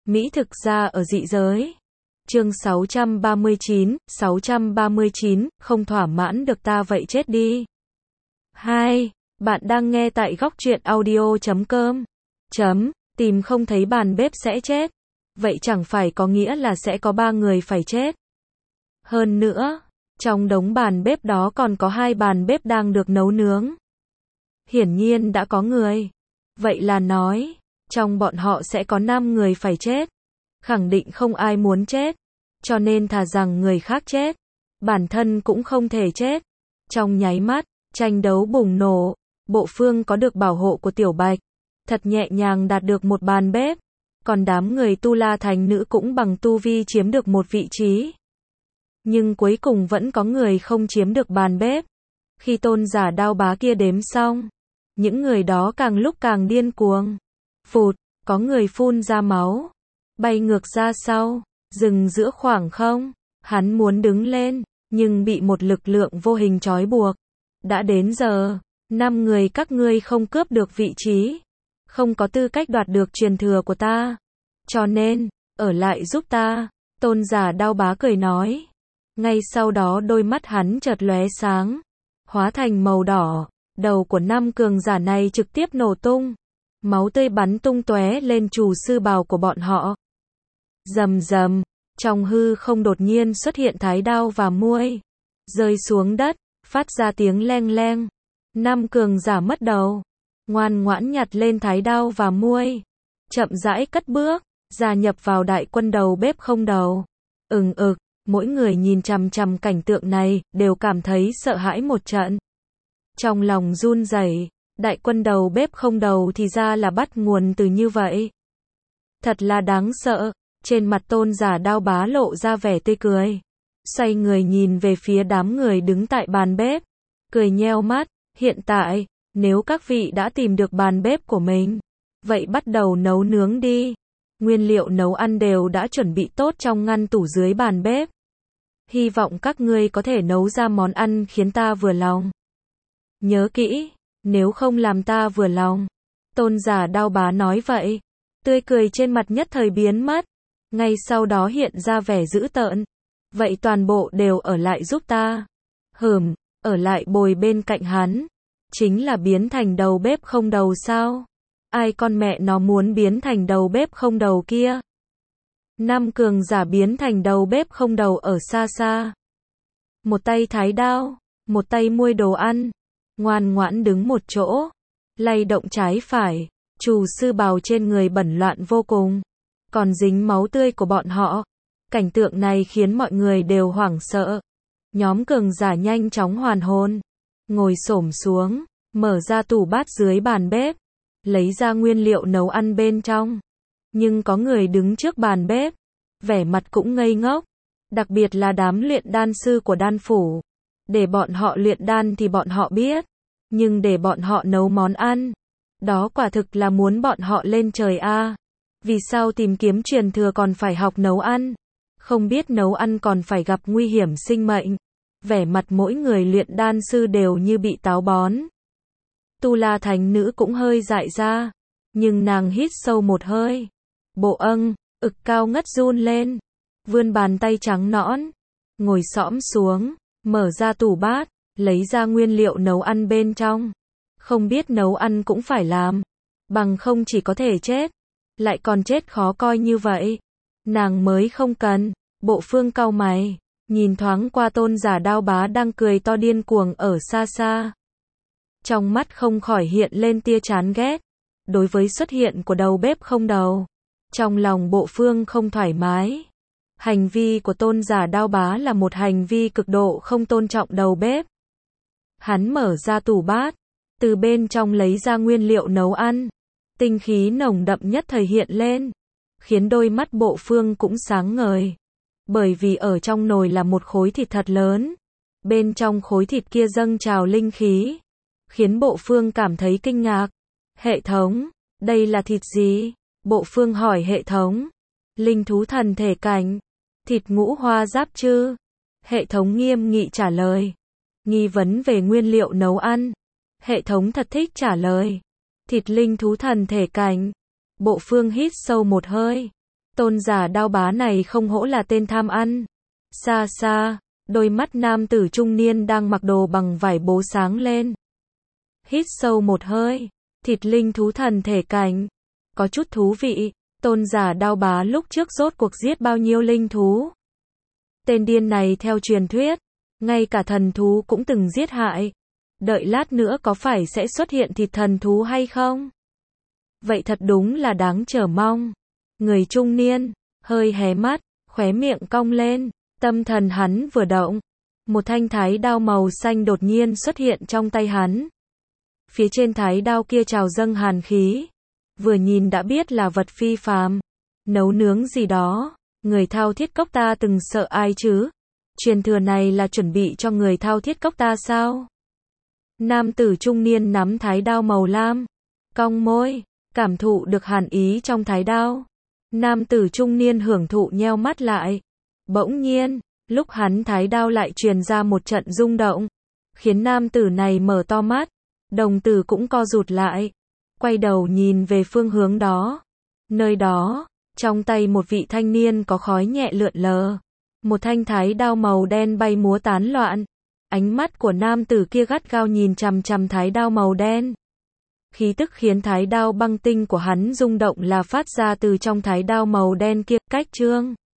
Mỹ thực ra ở dị giới. Chương 639, không thỏa mãn được ta vậy chết đi. 2. Bạn đang nghe tại góc truyện audio.com. Tìm không thấy bàn bếp sẽ chết. Vậy chẳng phải có nghĩa là sẽ có 3 người phải chết. Hơn nữa, trong đống bàn bếp đó còn có 2 bàn bếp đang được nấu nướng. Hiển nhiên đã có người. Vậy là nói, trong bọn họ sẽ có 5 người phải chết. Khẳng định không ai muốn chết. Cho nên thà rằng người khác chết, bản thân cũng không thể chết. Trong nháy mắt, tranh đấu bùng nổ. Bộ Phương có được bảo hộ của Tiểu Bạch, thật nhẹ nhàng đạt được một bàn bếp. Còn đám người Tu La Thành nữ cũng bằng tu vi chiếm được một vị trí. Nhưng cuối cùng vẫn có người không chiếm được bàn bếp. Khi tôn giả Đao Bá kia đếm xong, những người đó càng lúc càng điên cuồng. Phụt, có người phun ra máu, bay ngược ra sau, dừng giữa khoảng không. Hắn muốn đứng lên, nhưng bị một lực lượng vô hình trói buộc. Đã đến giờ, 5 người các ngươi không cướp được vị trí, không có tư cách đoạt được truyền thừa của ta. Cho nên, ở lại giúp ta. Tôn giả Đao Bá cười nói. Ngay sau đó đôi mắt hắn chợt lóe sáng, hóa thành màu đỏ. Đầu của 5 cường giả này trực tiếp nổ tung. Máu tươi bắn tung tóe lên trù sư bào của bọn họ. Rầm rầm, trong hư không đột nhiên xuất hiện thái đao và muôi, rơi xuống đất, phát ra tiếng leng leng. 5 cường giả mất đầu, ngoan ngoãn nhặt lên thái đao và muôi, chậm rãi cất bước, gia nhập vào đại quân đầu bếp không đầu. Mỗi người nhìn chằm chằm cảnh tượng này, đều cảm thấy sợ hãi một trận. Trong lòng run rẩy, đại quân đầu bếp không đầu thì ra là bắt nguồn từ như vậy. Thật là đáng sợ. Trên mặt tôn giả Đao Bá lộ ra vẻ tươi cười. Xoay người nhìn về phía đám người đứng tại bàn bếp, cười nheo mắt. Hiện tại, nếu các vị đã tìm được bàn bếp của mình, vậy bắt đầu nấu nướng đi. Nguyên liệu nấu ăn đều đã chuẩn bị tốt trong ngăn tủ dưới bàn bếp. Hy vọng các ngươi có thể nấu ra món ăn khiến ta vừa lòng. Nhớ kỹ, nếu không làm ta vừa lòng. Tôn giả Đao Bá nói vậy. Tươi cười trên mặt nhất thời biến mất. Ngay sau đó hiện ra vẻ dữ tợn. Vậy toàn bộ đều ở lại giúp ta. Ở lại bồi bên cạnh hắn. Chính là biến thành đầu bếp không đầu sao? Ai con mẹ nó muốn biến thành đầu bếp không đầu kia? 5 cường giả biến thành đầu bếp không đầu ở xa xa. Một tay thái đao, một tay muôi đồ ăn. Ngoan ngoãn đứng một chỗ, lay động trái phải. Trù sư bào trên người bẩn loạn vô cùng, còn dính máu tươi của bọn họ. Cảnh tượng này khiến mọi người đều hoảng sợ. Nhóm cường giả nhanh chóng hoàn hồn, ngồi xổm xuống, mở ra tủ bát dưới bàn bếp, lấy ra nguyên liệu nấu ăn bên trong. Nhưng có người đứng trước bàn bếp, vẻ mặt cũng ngây ngốc, đặc biệt là đám luyện đan sư của đan phủ. Để bọn họ luyện đan thì bọn họ biết, nhưng để bọn họ nấu món ăn, đó quả thực là muốn bọn họ lên trời a. Vì sao tìm kiếm truyền thừa còn phải học nấu ăn? Không biết nấu ăn còn phải gặp nguy hiểm sinh mệnh. Vẻ mặt mỗi người luyện đan sư đều như bị táo bón. Tu La Thành nữ cũng hơi dại ra, nhưng nàng hít sâu một hơi. Bộ ực cao ngất run lên, vươn bàn tay trắng nõn, ngồi xõm xuống, mở ra tủ bát, lấy ra nguyên liệu nấu ăn bên trong. Không biết nấu ăn cũng phải làm, bằng không chỉ có thể chết, lại còn chết khó coi như vậy. Nàng mới không cần. Bộ Phương cau mày, nhìn thoáng qua tôn giả Đao Bá đang cười to điên cuồng ở xa xa. Trong mắt không khỏi hiện lên tia chán ghét. Đối với xuất hiện của đầu bếp không đầu, trong lòng Bộ Phương không thoải mái. Hành vi của tôn giả Đao Bá là một hành vi cực độ không tôn trọng đầu bếp. Hắn mở ra tủ bát, từ bên trong lấy ra nguyên liệu nấu ăn. Tinh khí nồng đậm nhất thời hiện lên, khiến đôi mắt Bộ Phương cũng sáng ngời. Bởi vì ở trong nồi là một khối thịt thật lớn. Bên trong khối thịt kia dâng trào linh khí, khiến Bộ Phương cảm thấy kinh ngạc. Hệ thống, đây là thịt gì? Bộ Phương hỏi hệ thống. Linh thú thần thể cảnh. Thịt ngũ hoa giáp chư. Hệ thống nghiêm nghị trả lời. Nghi vấn về nguyên liệu nấu ăn. Hệ thống thật thích trả lời. Thịt linh thú thần thể cảnh. Bộ Phương hít sâu một hơi. Tôn giả đao bá này không hổ là tên tham ăn. Xa xa, đôi mắt nam tử trung niên đang mặc đồ bằng vải bố sáng lên. Hít sâu một hơi, thịt linh thú thần thể cảnh. Có chút thú vị, tôn giả đao bá lúc trước rốt cuộc giết bao nhiêu linh thú. Tên điên này theo truyền thuyết, ngay cả thần thú cũng từng giết hại. Đợi lát nữa có phải sẽ xuất hiện thịt thần thú hay không? Vậy thật đúng là đáng chờ mong. Người trung niên, hơi hé mắt, khóe miệng cong lên, tâm thần hắn vừa động. Một thanh thái đao màu xanh đột nhiên xuất hiện trong tay hắn. Phía trên thái đao kia trào dâng hàn khí. Vừa nhìn đã biết là vật phi phàm. Nấu nướng gì đó, người thao thiết cốc ta từng sợ ai chứ? Truyền thừa này là chuẩn bị cho người thao thiết cốc ta sao? Nam tử trung niên nắm thái đao màu lam, cong môi, cảm thụ được hàn ý trong thái đao. Nam tử trung niên hưởng thụ nheo mắt lại. Bỗng nhiên, lúc hắn thái đao lại truyền ra một trận rung động, khiến nam tử này mở to mắt, đồng tử cũng co rụt lại, quay đầu nhìn về phương hướng đó. Nơi đó, trong tay một vị thanh niên có khói nhẹ lượn lờ, một thanh thái đao màu đen bay múa tán loạn. Ánh mắt của nam tử kia gắt gao nhìn chằm chằm thái đao màu đen. Khí tức khiến thái đao băng tinh của hắn rung động là phát ra từ trong thái đao màu đen kia, cách trương.